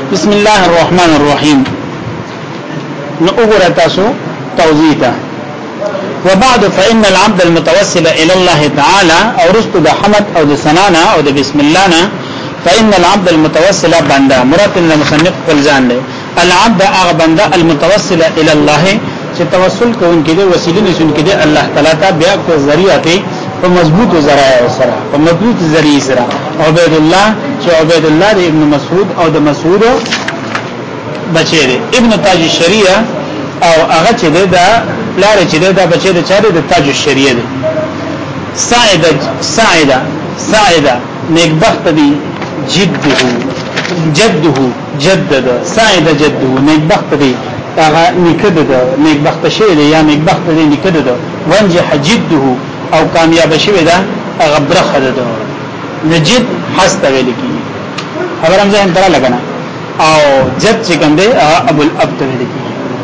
بسم الله الرحمن الرحيم. نقول تاسو توضيحا. وبعد فإن العبد المتوسل إلى الله تعالى أو رست ده حمد أو ده سنانا أو ده بسم الله فإن العبد المتوسل بندا مراد المصنف فلزان ده العبد أغ بندا المتوسل إلى الله چې توسل کوونکی دی وسیله نشون کړي الله تعالی ته بیا په ذریعہ ته په مضبوط ذرایع سره په مضبوط ذریعہ سره عبید الله چې عبید الله ابن مسعود او د مسعود بچی دی ابن تاج الشریعه او هغه چې دا لاره چې دا بچی دی چاره د تاج الشریعه دی سعیده نیکبخت دی جدده سعیده جده نیکبخت دی هغه نکده ده نیکبخت شوی دی یا نیکبخت دی نکده ده ونجح جده او کامیاب شوی ده هغه برخه ده نجد حست ویل کی خبر هم ځان ترا لګنه او جد چې کوم دی ابو الابد ویل کی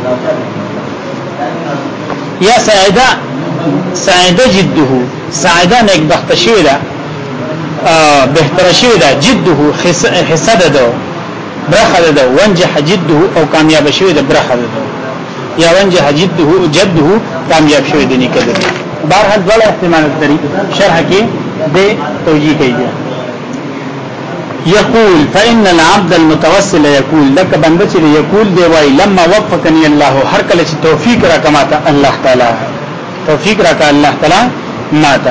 یا سعیده جده سعیده نیکبخت شوی ده بهتر شوی ده جده حسد ده برخه ده ونجح جده او کامیاب شوی ده برخه ده یا ونجح جده کامیاب شوی ده نکده بهرحال ډول احتمال لري شرح کې به توجیه کوي یقول فإن العبد المتوسل يقول لك بنده چې یقول دی وای لما وفقني الله هر کله چې توفیق را کماته الله تعالی توفیق را کا الله تعالی ماته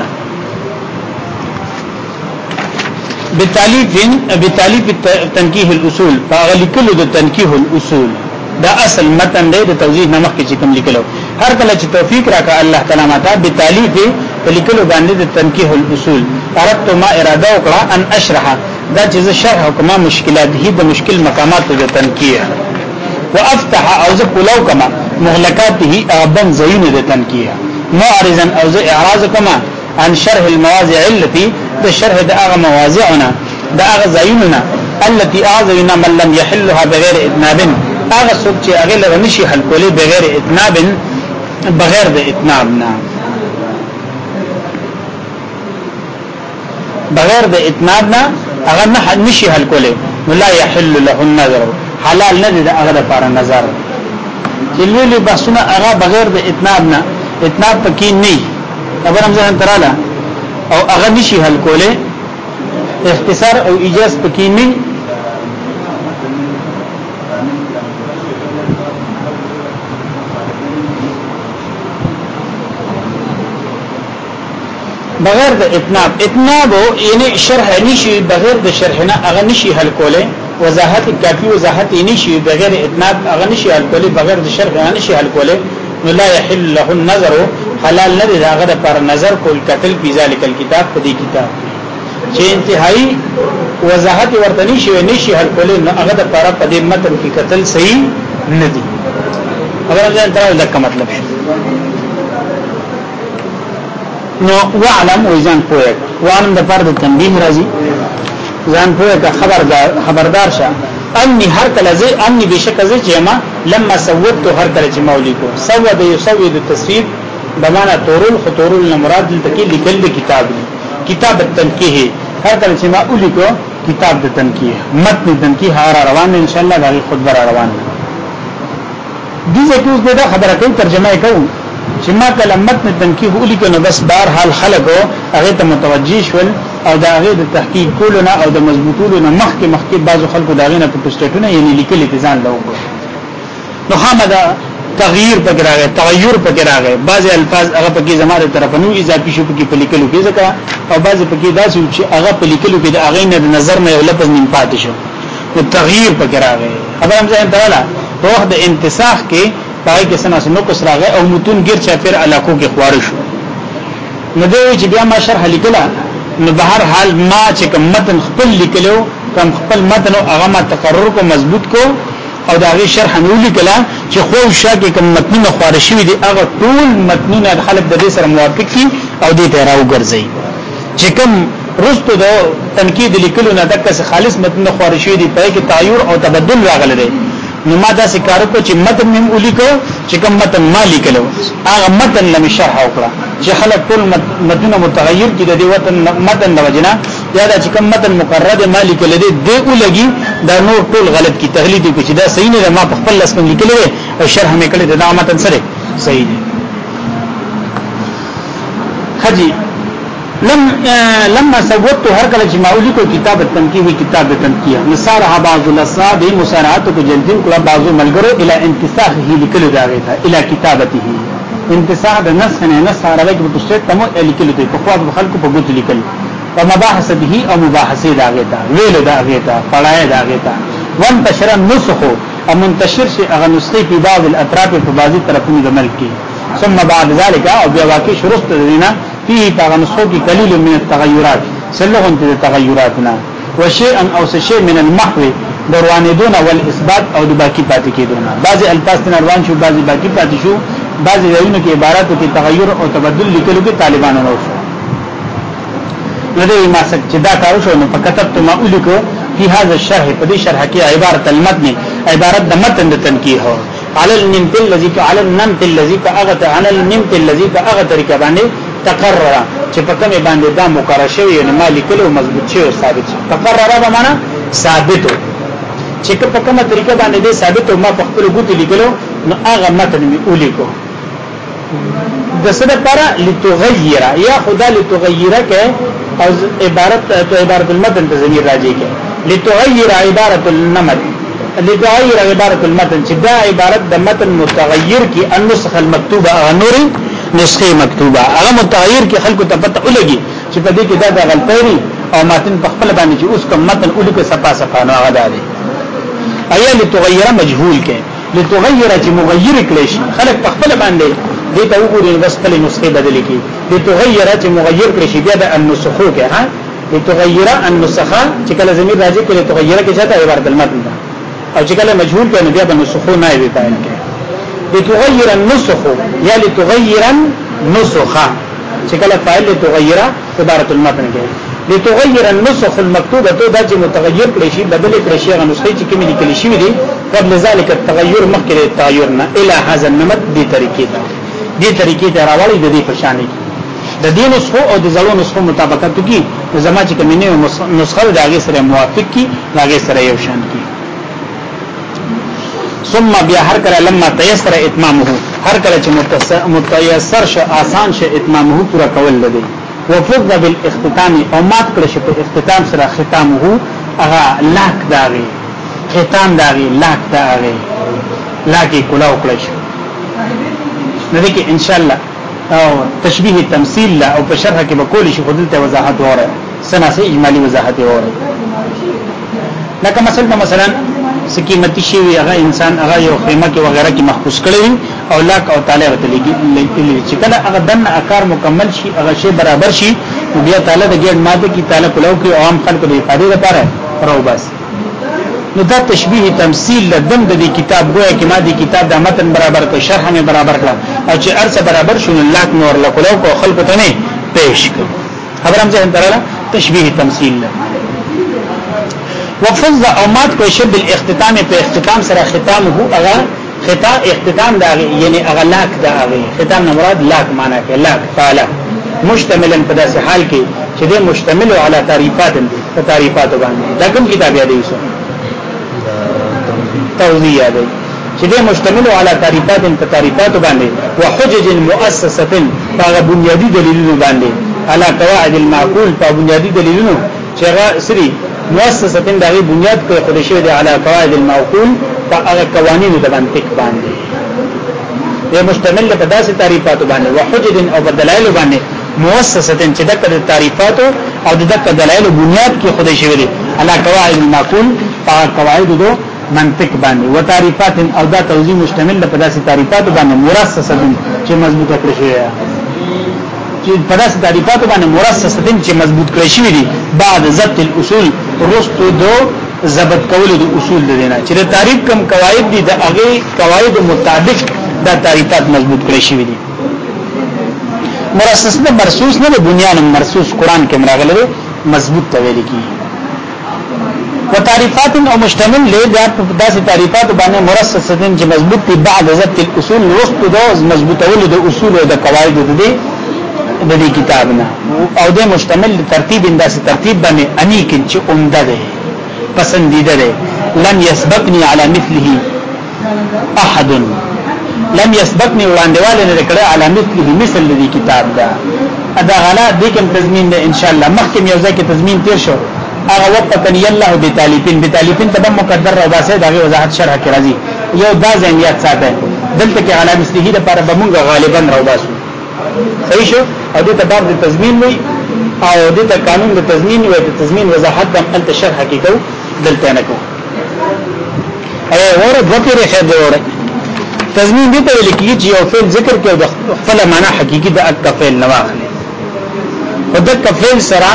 بتالیف تنکیح الاصول فاغلی کلو د تنکیح الاصول دا اصل متن دی د توضیح نمخ کې کوم لیکلو هر کله چې توفیق راکا الله تعالی ماته بتالیف لیکلو باندې د تنکیح الاصول اردت ما اراده وکړه ان اشرح دا چې شرح کما مشکلات هي د مشکل مقامات د تنکیح وافتح او ذ قلو کما مغلقاته ابن زین د تنکیح معرضا او ذ اعراض کما عن شرح المواضع التي د شرح د هغه مواضعنا د هغه زیننا التي اعذنا من لم يحلها بغیر اتناب هغه څوک چې هغه له نشي حل کولې بغیر اتناب بغیر د اتناب نه بغیر د اتناب نه هغه نه نشي حل کولې ولا يحل له النظر حلال نه د هغه لپاره نظر چې ویلي بحثونه هغه بغیر د اتناب نه اتناب پکې نه خبر هم ځان تراله او هغه نشي حل کوله اختصار او ایجاز پکې نه بغیر د اتناب یعنی شرح نشي بغیر د شرح نه هغه نشي حل کوله وضاحت کافی وضاحت نشي بغیر اتناب هغه نشي حل کوله بغیر د شرح نه نشي حل کوله ولا يحل له النظر حلال نه دی هغه پر نظر کول قتل فی ذلک الكتاب په دې کتاب چې انتهایی وضاحت ورته نشي حل کولای نو هغه پر په دې متن کې قتل صحیح نه دی خبره ده تر لکه مطلب شي نو وعلم وزن پوهه وعلم د فرد تنبیه راځي ځان پوهه خبردار شه اني هر کله زي اني بشک زي جما لما سوت هر کله چې مولي کو سود يسود التصويب بمانا طورول خطورول مراد دلته لیکل د کتاب التنکیه هر کله چې ما اولی کو کتاب د تنکیه متن تنکیه روان ان شاء الله د خطبه روان دي ځکه دا خبره کوي ترجمه کوي چې ما کله متن تنکیه اولی کو نو بس بهر حال خلکو هغه ته متوجي شول او دا هغه د تحقیق کولونه او د مضبوطولونه مخکې بعضو خلکو داغه نه پوسټونه یعنی لیکل ځان له وکړو نو حمدا تغییر پکې راغی تغیر پکې راغی بعضی الفاظ هغه پکې زماره طرفنو اضافي شو پکې په لیکلو کې ځکه او بعضی پکې داسې چې هغه په لیکلو کې د هغه نه د نظر نه یو لفظ نیم پاتې شو او تغییر پکې راغی خبر هم ځان تعالی په وخت د انتساخ کې پای کې سناس نو کس راغی او متون ګر چا پیر علاقو کې خوار شو نو دوی چې بیا ما شرح لیکلا نو بهر حال ما چې کوم متن خپل لیکلو کوم خپل متن هغه ما تقرر کو مضبوط کو او دا غي شرح نو لیکلا چې خو شاګه کوم متنونه خارشوي دي هغه ټول متنونه خلک د دې سره موافق دي او دې ته راو ګرځي چې کوم رستو د تنقید لیکلو نه دغه خالص متن خارشوي دي په کې تعیر او تبدل راغله دي نو ما دا سکارو کو چې متن مم ولیکو چې کوم متن ما لیکلو هغه متن لم شرح وکړه چې خلک ټول متن متغیر دي د دې متن د وجنه یا دا چې کوم متن مقرر ما لیکل دي دې ولګي دا نور ټول غلط کی تقلید کی چې دا صحیح نه ما په خپل لاس باندې لیکلی او شرح مې کړی دا متن سره صحیح دی حجی لما سوت هر کله چې ماولی کو کتاب تنقیح وی کتاب تنقیح نصارها بعض الاصحاب مسارعات کو جلدین کله بعضو ملګرو الی انتساخه لیکلو دا غیتا الی کتابته انتساخ د نص نه نص عربی کې په څه تمو لیکلو دی په خوا د خلکو په ګوت لیکل او مباحث به او مباحثه دا غیتا ویل دا غیتا پړای دا غیتا وانتشر النسخ او منتشر شي اغه نسخه په بعض الاطراف په بعضی طرفونو د ملک کې ثم بعد ذلك او بیا واقع شروع تدینا فيه تغنسو کی قلیل من التغیرات سلغن ته تغیراتنا وشيئا او شيء من المحو دروانیدون والاثبات او د باقی پاتې کېدونه بعضی الفاظ روان شو بعضی باقی پاتې شو بعضی ځایونو کې عباراتو کې تغیر او تبدل لیکلو کې طالبانو نو شو نو دې ما څه چې دا کارو شو نو فكتبت ما الیکو فی هذا الشرح په دې شرح کې عبارت المتن عبارت د متن د تنقیح هو على النمت الذي على النمت الذي كاغت على النمت الذي كاغت طریقه باندې تقرر چې په کومه باندې دا مقرر شوی نه مالک له مضبوط شوی او ثابت شي تقرر به معنا ثابت چې په کومه طریقه باندې دې ثابت او ما په خپل ګوت لیکلو نو هغه متن می اولیکو د څه لپاره لتغیر یا خدا لتغیر کې او عبارت المتن ته ضمیر راځي کې لتغیر عبارت النمت لتغیر عبارت المتن چې دا عبارت د متن متغیر کی النسخ المكتوبه انوري نسخه مکتوبه هغه متغیر کی خلکو ته پته ولګي چې په دې کې دا غلطی او متن په خپل باندې چې اوس کوم متن الیکو صفه صفه نو هغه دی ایا لتغیر مجهول کې لتغیر چې مغیر کړي شي خلک په خپل باندې دې ته وګوري بس خپل نسخه بدل کی لتغیر چې مغیر کړي شي بیا د النسخو کې ها لتغیر النسخه چې کله زمير راځي کله لتغیر کې ځاته عبارت المتن ده او چې کله مجهول کړي بیا د نسخو نه دی تعین کې لتغیر النسخ یا لتغیر النسخ چې کله فاعل لتغیر عبارت المتن کې لتغیر النسخ المكتوبه تو دا چې متغیر کړي شي بدل کړي شي هغه نسخه چې کومې لیکل شي دي قبل ذلك التغیر مخکې التغیر نه الى هذا النمط دي طریقې ته راوړي د دې په شان کې د دې نسخو او د زلو نسخو مطابقت کی زما چې کومې نسخه د هغه سره موافق کی هغه سره یو شان کی ثم بیا هر کله لما تيسر اتمامه هر کله چې متيسر شه آسان شه اتمامه پورا کول لدی وفض بالاختتام او مات کړه شه په اختتام سره ختامه هغه لاک داغي ختام داغي لاک داغي لاکي کلاو کړه شه نو دې کې ان شاء الله او تشبیه تمثيل لا او په شرح کې به کول شي خودلته وضاحت وره سناسه اجمالی وضاحت وره لکه مثلا سکیمتی شی وی هغه انسان هغه یو خیمه کې وغیرہ کې محفوظ کړی او لاک او تعالی ورته لګي چې کله هغه دن اکار مکمل شي هغه شی برابر شي بیا تعالی د ګډ ماده کې تعالی کولو کې عام خلکو د افاده لپاره راو بس نو دا تشبیه تمثيل لدم د دې کتاب ګویا کې ما دې کتاب د متن برابر کو شرح مې برابر کړ او چې ارسه برابر شون لاک نور لکولو کو خلکو ته نه پېښ کړ خبرم ځه تراله تشبیه تمثيل وفض او مات کو شب الاختتام په اختتام سره ختامه اغه ختام اختتام دا یعنی اغه لاک دا اغه ختام نه مراد لاک معنی کې لاک تعالی مشتملا په داسې حال کې چې دې مشتمل علی تعریفات په تعریفات باندې دا کوم کتاب یاد ایسو توضیح یاد چې دې مشتمل علی تعریفات په تعریفات باندې وحجج مؤسسه په بنیادی دلیلونو باندې علی قواعد المعقول په بنیادی دلیلونو چې سری مؤسسه دغه بنیاد په خود شوی د علی قواعد المعقول په هغه قوانینو د منطق باندې یې مشتمل په داسې تعریفات باندې وحجج او بدلایل باندې مؤسسه چې د تعریفات او د دلایل بنیاد کې خود شوی دی علی قواعد المعقول په قواعد دو منطق باندې و تعریفات او دا توضیح مشتمل په داسې تعریفات باندې مؤسسه چې مضبوطه کړی شوی چې په داسې تعریفات باندې مؤسسه چې مضبوط کړی شوی دی بعد ضبط الاصول رستو دو ضبط کول د اصول دینا چې د تعریف کم قواعد دي د هغه قواعد مطابق دا تعریفات مضبوط کړی شوی دي مرسس نه مرسوس نه بنیان مرسوس قران کې مراغله مضبوط تویل کی و تعریفات او مشتمل له داسې تعریفات باندې مرسسه چې مضبوط دي بعد ضبط الاصول رستو دو مضبوطول د اصول او د قواعد دي د دې کتاب نه او د مشتمل ترتیب انداسه ترتیب باندې انیکن چې عمده ده پسندیده ده لم يسبقني على مثله احد لم يسبقني وړاندېواله نه کړه على مثله مثل دې کتاب دا ادا غلا دې کوم تضمین ده ان شاء الله مخکې یو ځکه تضمین تیر شو هغه وقتنی الله بتالیفین تبع مقدر او داسه دغه وضاحت شرح کې راځي یو دا ځانیات ساته دلته کې علامه مثله لپاره بمونګه غالبا راوباسو صحیح شو او دې ته باب د تضمین وي او دې ته قانون د تضمین وي د تضمین وضاحت د انت شرح کې کو دلته نه کو ورته وکړي خیر دی وره تضمین دې ته لیکي چې یو فعل ذکر کې د خپل معنا حقيقي د اکفل نه واخلي او د کفل سره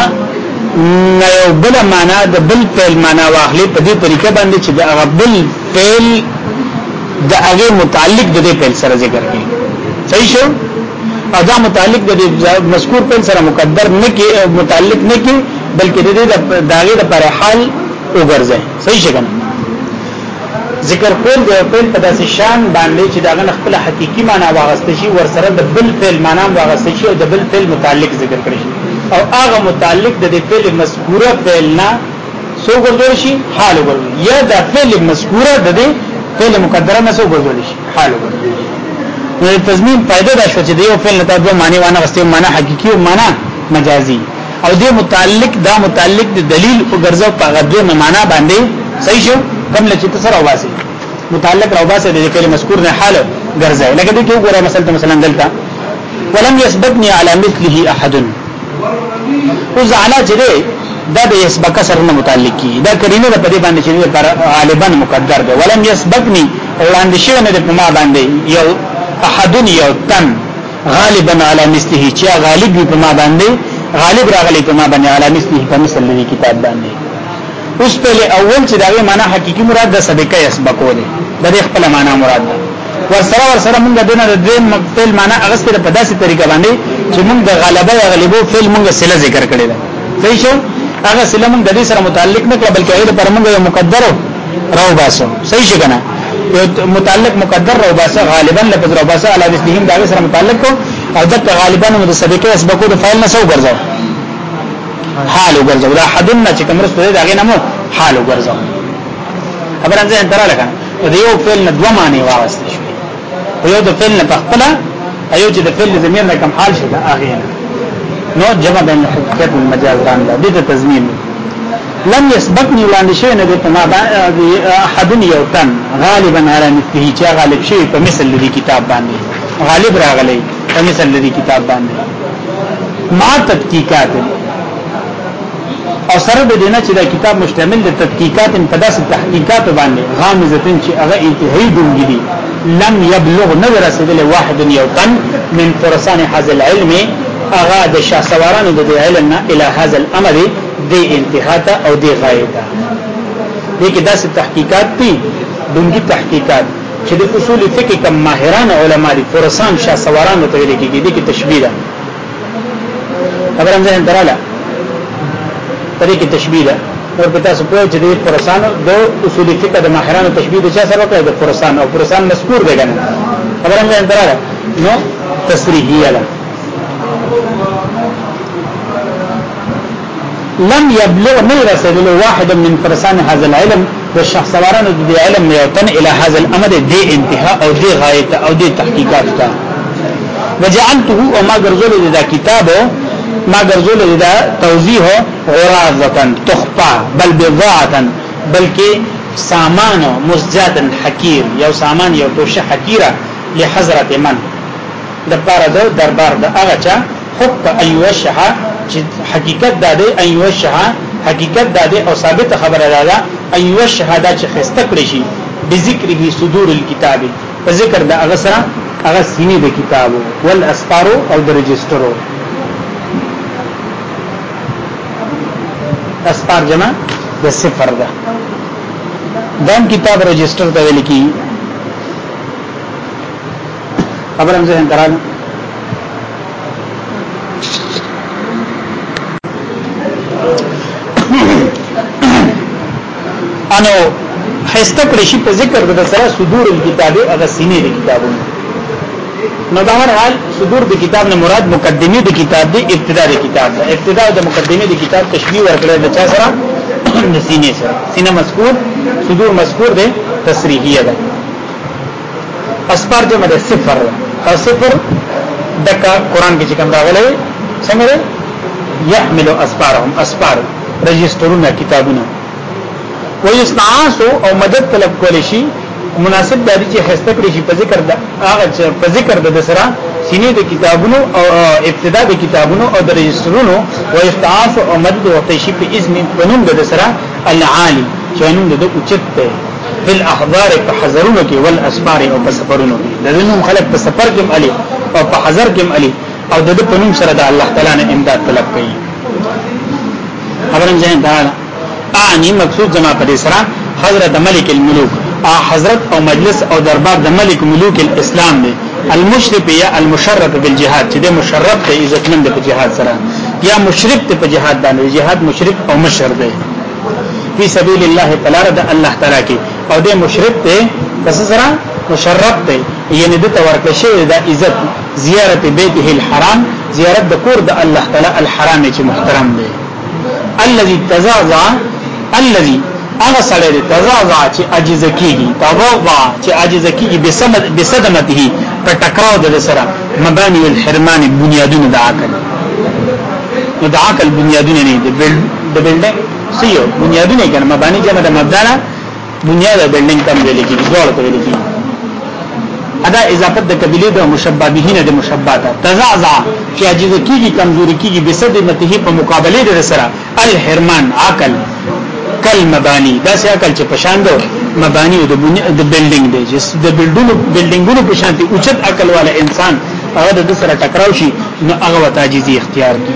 یو بل معنا د بل فعل معنا واخلي په دې طریقه باندې چې د بل فعل د هغه متعلق د دې فعل سره ذکر کړي صحیح شو ادا متعلق د مذکور فعل سره مقدر نه کې متعلق نه کې بلکې د داغه د پر حال وګرځي صحیح څنګه ذکر کول د فعل په داسې شان باندې چې داغه خپل حقيقي معنا واغسته شي ور سره د بل فعل معنا واغسته شي او د بل فعل متعلق ذکر کړي شي او هغه متعلق د فعل مذکوره فعل نه سو ګرځول شي حال وګرځي یا د فعل مذکوره د فعل مقدره نه سو ګرځول شي حال وګرځي نو تضمین پیدا د شو چې د یو فعل نه تاسو معنی وانه غسته معنا حقيقي او معنا مجازي او د متعلق د دلیل وګرځو په غدو معنا باندې صحیح شو کوم لچ تسر او واسي متعلق او واسي د فعل مذکور نه حال ګرځي لکه دې کې وګوره مثلا دلته ولم يسبقني على مثله احد او زعلا چې دا د يسبق سره نه متعلق کی دا کرینه په دې باندې چې غالبا مقدر ده ولم يسبقني وړاندې شوی نه په ما باندې یو احد یو تن غالبا على مثله چې غالب په ما باندې غالب راغلی په ما باندې على مثله په مثل دې کتاب باندې اوس په اول چې دا معنی حقيقي مراد د سبقه يسبقو ده د خپل معنی مراد ده ورسره موږ دنه د دې مقتل معنی اغسطه په داسې طریقه باندې چې موږ د غلبو فعل موږ سله ذکر کړی ده صحیح شو هغه سله موږ د دې سره متعلق نه کړ بلکې هغه پر موږ یو مقدر راو باسو صحیح څنګه یو متعلق مقدر راو باسو غالبا لفظ راو باسو علی مثلهم دا سره متعلق کو او د غالبا د سبقه يسبقو د فعل نه سو ګرځاو حال وګرځاو دا حدنا چې کوم رسول دا غي نمو حال وګرځاو خبره ځه درا لګا د یو فعل نه دوه معنی واسطه شو یو د فعل نه خپل ایو چې د فعل زمير نه کم حال شي دا اغه نو جمع بین حقیقت المجاز ران دا د تضمین لم يسبقني وړاندې شوی نه د ما احد یوتن غالبا على مثله چې غالب شي په مثل د کتاب باندې غالب راغلی په مثل د کتاب باندې ما تحقیقات او سره د دینه چې دا کتاب مشتمل د تحقیقات په داسې تحقیقات باندې غامزتن چې هغه انتهایی دونګي لم يبلغ نظر رسول واحد يوتن من فرسان هذا العلم اغا د شاسوارانو د علم نه الى هذا الامر د انتهاء او د غایته دې کې داسې تحقیقات دي دونګي تحقیقات چې د اصول فقه کم ماهران علما دي فرسان شاسوارانو ته ویل کېږي دې کې تشبیه ده خبرم ځین دراله پدې کې تشبیه ده او په تاسو په چې د فرسان د اصول فقه د ماهرانو تشبیه د چا سره کوي د فرسان او فرسان مذکور دی کنه خبرم ځین دراله نو تصریحیه ده لم يبلغ من رسول واحد من فرسان هذا العلم والشخص وارن د علم يوتن الى هذا الامر دي انتهاء او دي غايه او دي تحقیقات تا وجعلته وما غرزل دا کتابو ما غرزل دا توضیح غرازه تخفى بل بضاعه بلکې سامان مزجات حقیر یو سامان یو توشه حقیره لحضرت من د پاره د دربار د هغه چا حق ايوشها چې حقیقت د ايوشها حقیقت د او ثابت خبره ده ايوشها دا چې خسته کړی شي بذکره صدور الكتاب په ذکر د هغه سره هغه سینې د کتابو والاسفار او د رجسترو اسفار جمع د صفر ده دام کتاب رجستر ته ویل کی خبرم زه درانه انو خسته کړی شي په ذکر د سره صدور الكتابه هغه سینې د کتابونو نو دا هر حال صدور د کتاب نه مراد مقدمه د کتاب دی ابتدا د کتاب ده ابتدا د مقدمه د کتاب تشبیه ورکړل د چا سره د سینې سره سینه مذکور صدور مذکور ده تصریحیه ده اسفار جمع ده صفر او صفر دکا قرآن کې کوم راغلی څنګه ده يحمل اسفارهم اسفار رجسترونه کتابونه ويستعاص او مدد طلب کول شي مناسب دادی چې خسته کړی شي په ذکر د هغه په ذکر د سره سینې د کتابونو او ابتدا د کتابونو او د رجسترونو ويستعاص او مدد ورته شي په اذن قانون د سره العالی چې نن د اوچت ته په الاحضار په حضرونو کې ول اسفار او په سفرونو کې د نوم خلق په سفر کې علي او په حضر کې علي او د پنوم سره د الله تعالی نه امداد طلب کوي خبرم ځین دا اني مقصود جما په سره حضرت ملک الملوک حضرت او مجلس او دربار د ملک ملوک الاسلام دی المشرف یا المشرف بالجهاد چې د مشرف ته عزتمند په جهاد سره یا مشرف ته په جهاد باندې جهاد مشرف او مشر دی فی سبیل الله تعالی د الله تعالی کې او د مشرف ته پس سره مشرف دی یعنی د تورکه شوی د عزت زیارت بیته الحرام زیارت د کور د الله تعالی الحرام چې محترم دی الذي تزعزع الذي هغه سره د تزعزع چې عجز کیږي تواضع چې عجز کیږي بصدمته په ټکراو د سره مبانی الحرمان بنیادونه د عقل نو د عقل بنیادونه نه دي د بلډینګ سيو بنیادونه کنه مبانی جمع د مبدانا بنیاد د بلډینګ تم ویل کیږي ډول ته ویل کیږي ادا اضافت د قبيله د مشبہ بهین د مشبات تزعزع چې عجز کیږي کمزوري کیږي بصدمته په مقابله د سره الحرمان عقل کل مبانی دا سه عقل چې پشان دو مبانی او د بلډینګ دی چې د بلډینګونو په شان دي اوچت عقل والا انسان هغه د سره ټکراو شي نو هغه وتاجزي اختیار کی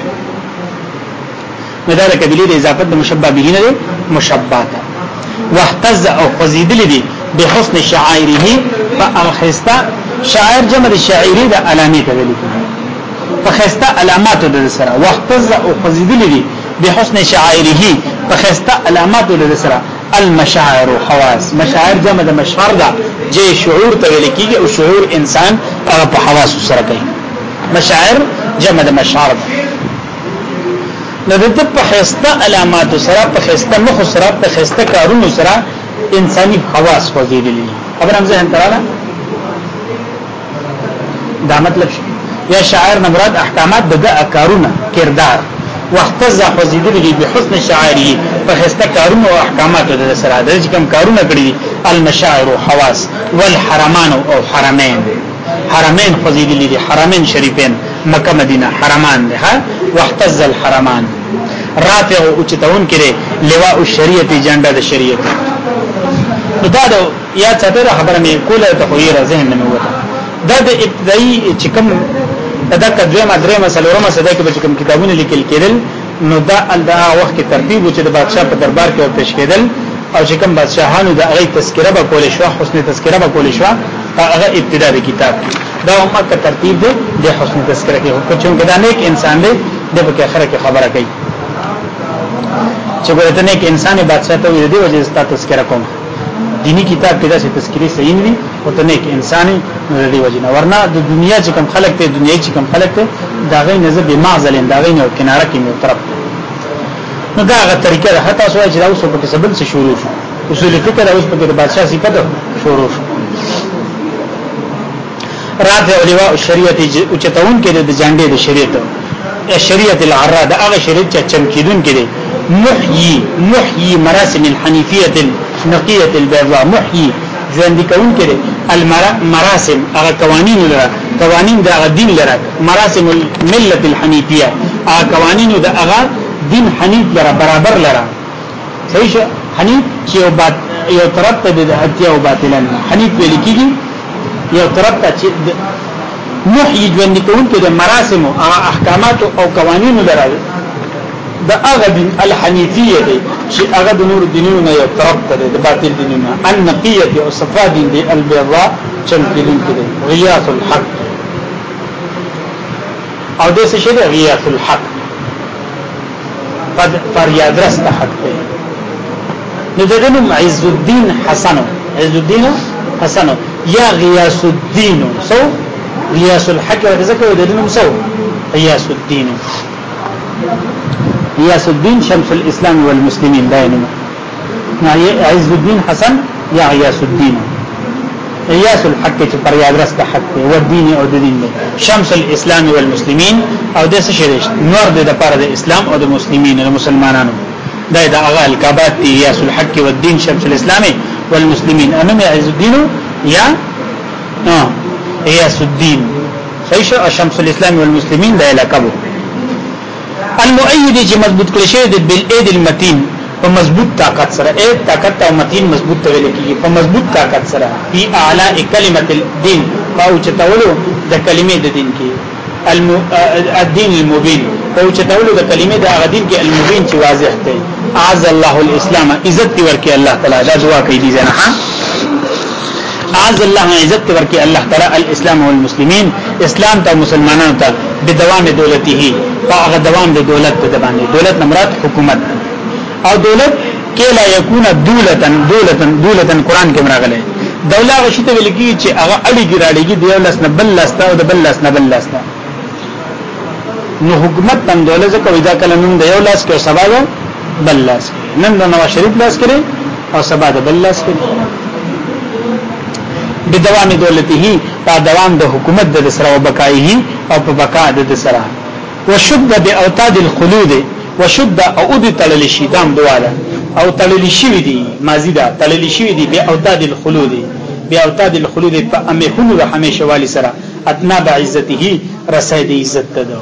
مدار قبيله د اضافت د مشبہ بهین د مشبات واحتز او خزیدل دي بحسن شعائره فاخستا شاعر جمع د شاعری د علامه ته ویل فخستا علامات د سره واحتز او خزیدل دي بحسن شعائره فخستا علامات د سره المشاعر حواس مشاعر جمع د مشعر ده جې شعور ته ویل کیږي او شعور انسان هغه په حواس سره کوي مشاعر جمع د مشعر ده نو د په خسته علامات سره په خسته مخ سره په خسته کارونو سره انساني حواس فزیدلی خبر هم ذهن تراله دا مطلب یا شاعر مراد احکامات د کارونه کردار واحتز فزیدلی بحسن شعائری په خسته کارونو او احکامات د سره د کوم کارونه کړی المشاعر حواس والحرمان او حرمین حرمین فزیدلی دي حرمین شریفین مکه مدینه حرمان ده واحتز الحرمان رافع او چتون کړي لواء الشریعت جنډه د شریعت دا د یا څه خبره مې کوله ته خو یې ذهن نه وته دا د ابتدایي چې کوم دا کډوې مدرې مسلوره مسله کې چې کوم کتابونه لیکل کېدل نو دا الدا وخت کې ترتیب چې د بادشاہ په دربار کې پیش کېدل او چې کوم بادشاہانو د هغه تذکرہ به کول شو حسن تذکرہ به کول شو هغه ابتدا د کتاب دا هم کا ترتیب دی د حسن تذکرہ کې خو چې دا نیک انسان دی د په اخر کې خبره کوي چې ګورته نیک انسان بادشاہ ته ویل دی وجه ست تذکرہ کوم دینی کتاب کې دا چې تذکری صحیح نه او ته نیک انسان نه دی وجه نه ورنه د دنیا چې کوم خلق ته دنیا چې کوم خلق ته دا غي نظر به معزل دا غي نو کناره کې یو طرف نو دا غا طریقه ده حتی سوای چې دا اوس په سبب څخه شروع شو اصول فقه اوس په د بادشاہ صفات شروع شو رافع لواء الشریعت او چتون کې د جانډې د شریعت شریعت العراء دا هغه شریعت چې چمکیدون کې دی محيي مراسم الحنيفيه النقيه البيضاء محيي ژوند کون کې المراسم هغه قوانین لره قوانین د دین لره مراسم المله الحنيفيه هغه قوانین د هغه دین حنیف لره برابر لره صحیح شه حنیف چې یو طرف ته د اتیا او باطلن حنیف ویل کیږي یو طرف ته چې محیي ژوند کون کې د مراسم او احکامات او قوانین لره د هغه دین الحنیفیه دی چې هغه د نور دینونو نه یو طرف ته د باطل دینونو النقیه او صفا دین دی البيضاء چمکیدون کې دی غیاث الحق او د څه شی دی غیاث الحق فریاد رست حق دی نو دغه عز الدین حسن عز الدین حسن یا غیاث الدین سو غیاث الحق ورزکه دغه سو غیاث الدین غیاث الدین شمس الاسلام والمسلمین داینه عز الدین حسن یا غیاث الدین غیاث الحق چې پر یاد راست حق دی او دین او د دین دی شمس الاسلام والمسلمین او د څه شریش نور د لپاره د اسلام او د مسلمانین او مسلمانانو دا د هغه الکابات دی غیاث الحق والدین شمس الاسلام والمسلمین انما عز الدین یا غیاث الدین صحیح شمس الاسلام والمسلمین دا لقب المؤید چې مضبوط کړي شوی د بالاید المتین په مضبوط طاقت سره اید طاقت او متین مضبوط تویل کیږي په مضبوط طاقت سره فی اعلی کلمه الدین او چتولو د کلمې د دین کې الدین المبین او چتولو د کلمې د هغه دین کې المبین چې واضح دی اعز الله الاسلام عزت ورکي الله تعالی دا دعا کوي دي نه اعز الله عزت ورکي الله تعالی الاسلام والمسلمین اسلام ته مسلمانانو ته بدوام دولته او دوام د دولت ته باندې دولت مراد حکومت او دولت کې لا یکون دولتن قران کې راغله دوله غشته ولګي چې هغه اړیږي راړيږي د یو لاس نه بل لاس ته او د بل لاس نه بل لاس ته نو حکومت تم دوله ځکه ودا کله نن د یو لاس کې سبا ده بل لاس نن د نواز شریف لاس کې او سبا د بل لاس کې بدوام دولته په دوام د حکومت د سره او بقایه او په بقا د سره وشد باوتاد الخلود وشد اعود تلل شي دام دواله او تلل شي دي ماضی دا تلل شي دي باوتاد الخلود باوتاد الخلود په امهونو د همیشه والی سره اتنا بعزته رسید عزت ده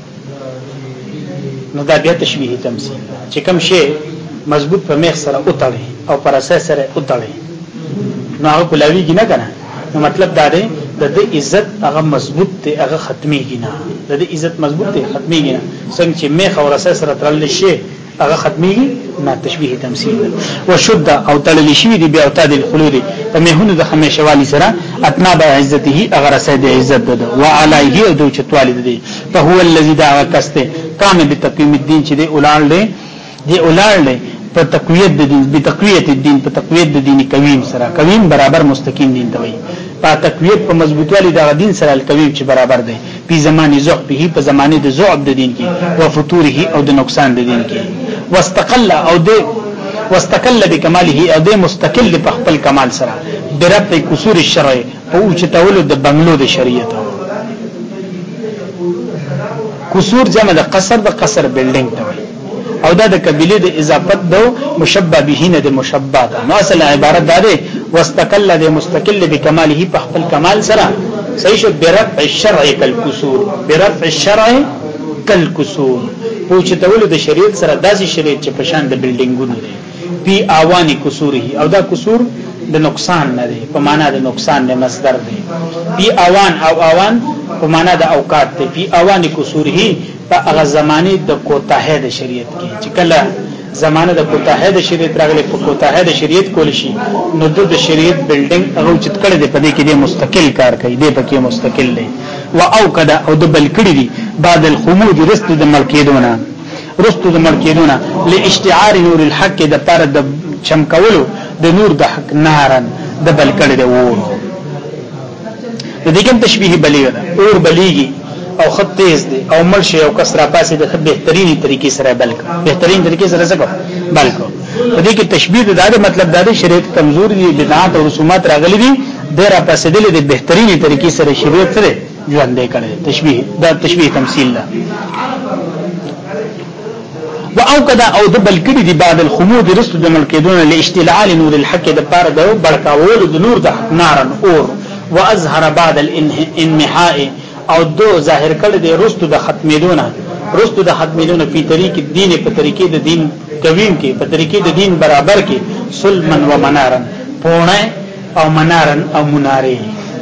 نو دا بیا تشبیه تمثيل چې کوم شی مضبوط په میخ سره اوتړي او پر اساس سره اوتړي نو هغه کلاویږي نه کنه نو مطلب دا دی د عزت هغه مضبوط دی هغه ختميږي نه د عزت مضبوط دی ختميږي نه څنګه چې میخ او اساس سره تړل شي هغه ختميږي نه تشبیه تمثيل وشد او تړل شي دی بیا اوتاد الخلود په مهونه د همیشه والی سره اتنا بعزته هغه رسید عزت ده وعلایه او د چتوالی ده په هو الذی دعا کسته قام بتقویم الدین چې دی اولاد دی په تقویت د دین په تقویت الدین په تقویت د دین قویم سره قویم برابر مستقیم دین ته وي په تقویت په مضبوطوالي د دین سره القویم چې برابر دی په زمانه ضعف به په زمانه د ضعف د دین کې او فتوره او د نقصان د دین کې واستقل بکماله او د مستقل په خپل کمال سره برب قصور الشرع او چې تولد د بنگلو د شریعت قصور جمع د قصر بلډینګ ته وي او دا د قبيله د اضافت دو مشبہ به نه د مشبہ ده نو اصل عبارت ده واستقل د مستقل بکماله په خپل کمال سره صحیح شو برفع الشرع کالقصور برفع الشرع کالقصور پوښتنه د شریعت سره داسې شریعت چې په شان د بلډینګونو دي پی اوانی قصوره او دا قصور د نقصان نه دی په معنا د نقصان د مصدر دی پی اوان او اوان په معنا د اوقات دی پی اوانی قصوره په هغه زمانه د کوتاه د شریعت کې چې کله زمانه د کوتاه د شریعت راغلي په کوتاه د شریعت کول شي نو د شریعت بلډینګ هغه چې کړه د پدې کې د مستقل کار کوي د پکې مستقل دی او کدا او د بل کړي دي بعد الخمود رست د ملکیدونه لاشتعار نور الحق د پر د چمکولو د نور د حق نارن د بل کړي دی وو د دې کوم تشبیه بلیغه اور بلیږي او خط تیز دی او ملشه او کسره پاسه د بهترینی طریقې سره بهترین طریقې سره بلکو په دې کې تشبیه د مطلب د شریعت کمزور دي بدعات او رسومات راغلي دي ډیره پاسه د بهترینی طریقې سره شریعت سره ژوند دی کړي تشبیه تمثيل ده او کدا او د بلکړي دی بعد الخمود رست د ملکیدون لاشتعال نور الحق د پار د بڑکاول د نور د نارن اور واظهر بعد الانمحاء او دو ظاهر کړي د رست د ختمیدونه په طریق دین په طریقې د دین قویم کې په طریقې د دین برابر کې سلمن و منارن پونه او منارن او مناره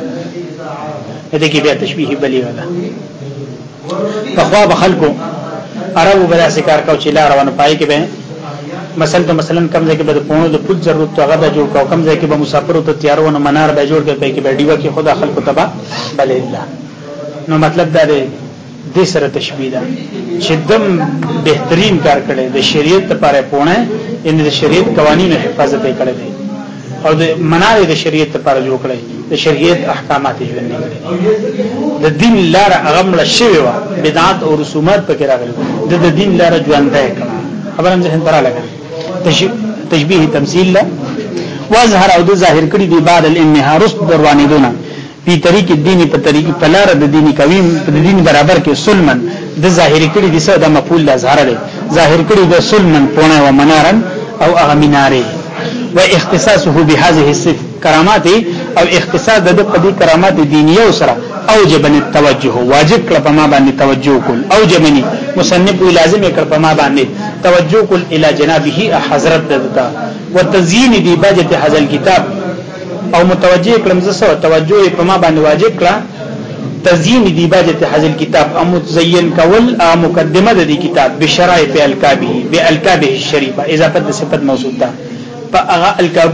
دې کې بیا تشبیه بلیغه ده په خوا بخلکو عربو بلا سکار کو چې لار ونه پای کې به مثلا کم ځای کې به پونو د پوت ضرورت هغه د جوړ کو کم ځای کې به مسافرو ته تیارونه منار به جوړ کې پای کې به دیوه کې خدا خلکو تبا بل الله نو مطلب دا دی د سره تشبیه ده چې دم بهترین کار کړي د شریعت لپاره پونه ان د شریعت قوانینو حفاظت کړي دي او د منار د شریعت لپاره جوړ کړي د شریعت احکامات ژوند کړي د دین لار اغمل شوی و بدعات او رسومات پکې راغلي د دین لار ژوند ده خبرم ځین تر لګا تشبیه تمثيل لا واظهر او د ظاهر کړي دی بعد الانهار دروانه دونه په طریق الدین په طریق پلار د دینی قویم په دین برابر کې سلمن د ظاهر کړي دي څه د مفعول د ظاهر دی ظاهر کړي د سلمن پونه و منارن او اغمناره و اختصاصه بهذه الصف کرامات او اختصاص د قدی کرامات دینیه سره اوجب التوجه واجب کړه په ما باندې توجه کول اوجبني مصنف لازم کړه په ما باندې توجه کول الى جنابه حضرت دتا وتزيين دي باجت هذا الكتاب او متوجه کړم زسو توجه په ما باندې واجب کړه تزيين دي باجت هذا الكتاب او متزين کول او مقدمه د کتاب بشرائع الکابه بالکابه الشریفه اضافه د صفت موصوف ده فاغا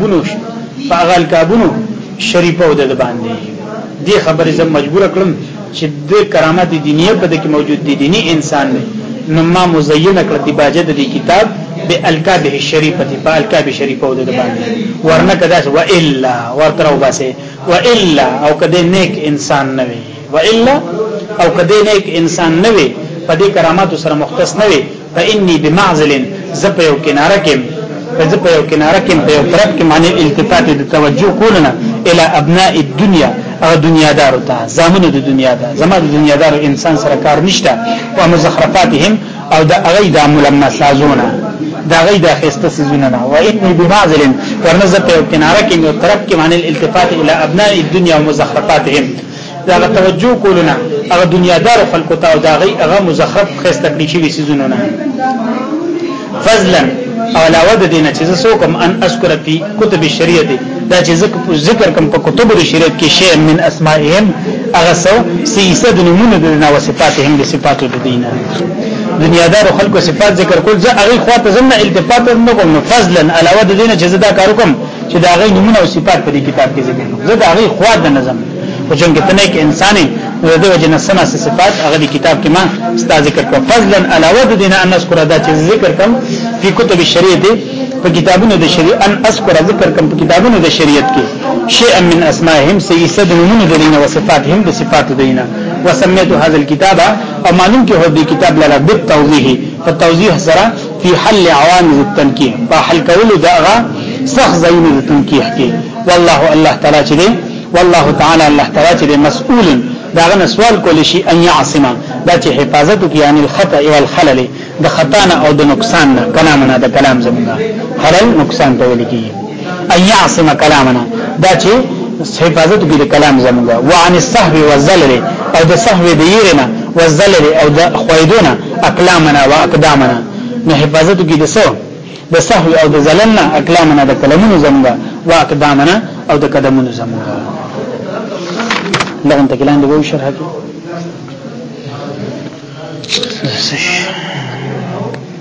الکابونو شریفه ود باندې دي خبره زم مجبور کړم چې د کرامات دینیه په دې کې موجود دي دینی انسان نه نو ما مزین کړ د باجت د کتاب بالکابه الشریفه په الکابه شریفه ود باندې ورنه کدا و الا ورترو باسه و الا او کده نیک انسان نه وي و الا او کده نیک انسان نه وي په دې کرامات سره مختص نه وي فاني بمعزل زپ یو کناره کې په یو کناره کې په یو طرف کې معنی التفات د توجه کولنه الى ابناء الدنيا او دنیا دار ته زمونه د دنیا ده زمونه د دنیا دار انسان سره کار نشته او مزخرفاتهم او د اغي د ملمسازونه دا غي د خسته سيزونه نه و اني بمعزل ورنزه په کناره کې یو طرف کې معنی الالتفات الى ابناء الدنيا ومزخرفاتهم دا توجه کولنه او دنیا دار خلق ته او دا غي هغه مزخرف خسته کړي شي سيزونه نه فضلا او علاوه د دینه چې زه کوم ان اذكر فی کتب الشریعه دا چې ذکر کوم په کتب الشریعه کې شی من اسماءهم هغه سو سیسد نمونه د نو صفاتهم د صفاتو د دینه دنیا دار خلکو صفات ذکر کول زه هغه خواته زنه التفات نه کوم فضلا علاوه د دینه چې زدا کار کوم چې دا هغه نمونه او صفات په دې کتاب کې ذکر کوم زه دا هغه خواته نظم او څنګه ته کې انساني د وجنه سنا صفات هغه د کتاب کې ما ستا ذکر کوم فضلا علاوه د دینه ان اذكر دا چې ذکر کوم په کتب الشریعه په کتابونو د شریعت ان اذكر ذکر کوم په کتابونو د شریعت کې شیء من اسماءهم سيسد من دینه او صفاتهم د صفات دینه وسميت هذا الكتاب او معلوم کې هو د کتاب لپاره بالتوضیح فالتوضیح سره في حل عوامل التنکیه په حل کولو دغه سخت زین د تنکیه کې والله الله تعالی چې دی والله تعالی الله تعالی چې مسؤول داغه سوال کول شي ان يعصم دا چې حفاظت کوي یعنی الخطا والخلل د خطا نه او د نقصان نه کلامنا د کلام زمونږه خلل نقصان ته ویل کی ان يعصم کلامنا دا چې حفاظت کوي د کلام زمونږه وعن السهو والزلل او د سهو د يرنا والزلل او د خویدونه اقلامنا واقدامنا نه حفاظت کوي د سهو او د زللنا اقلامنا د کلمونو زمونږه واقدامنا او د قدمونو زمونږه لغن تکلان دی وو شرح کی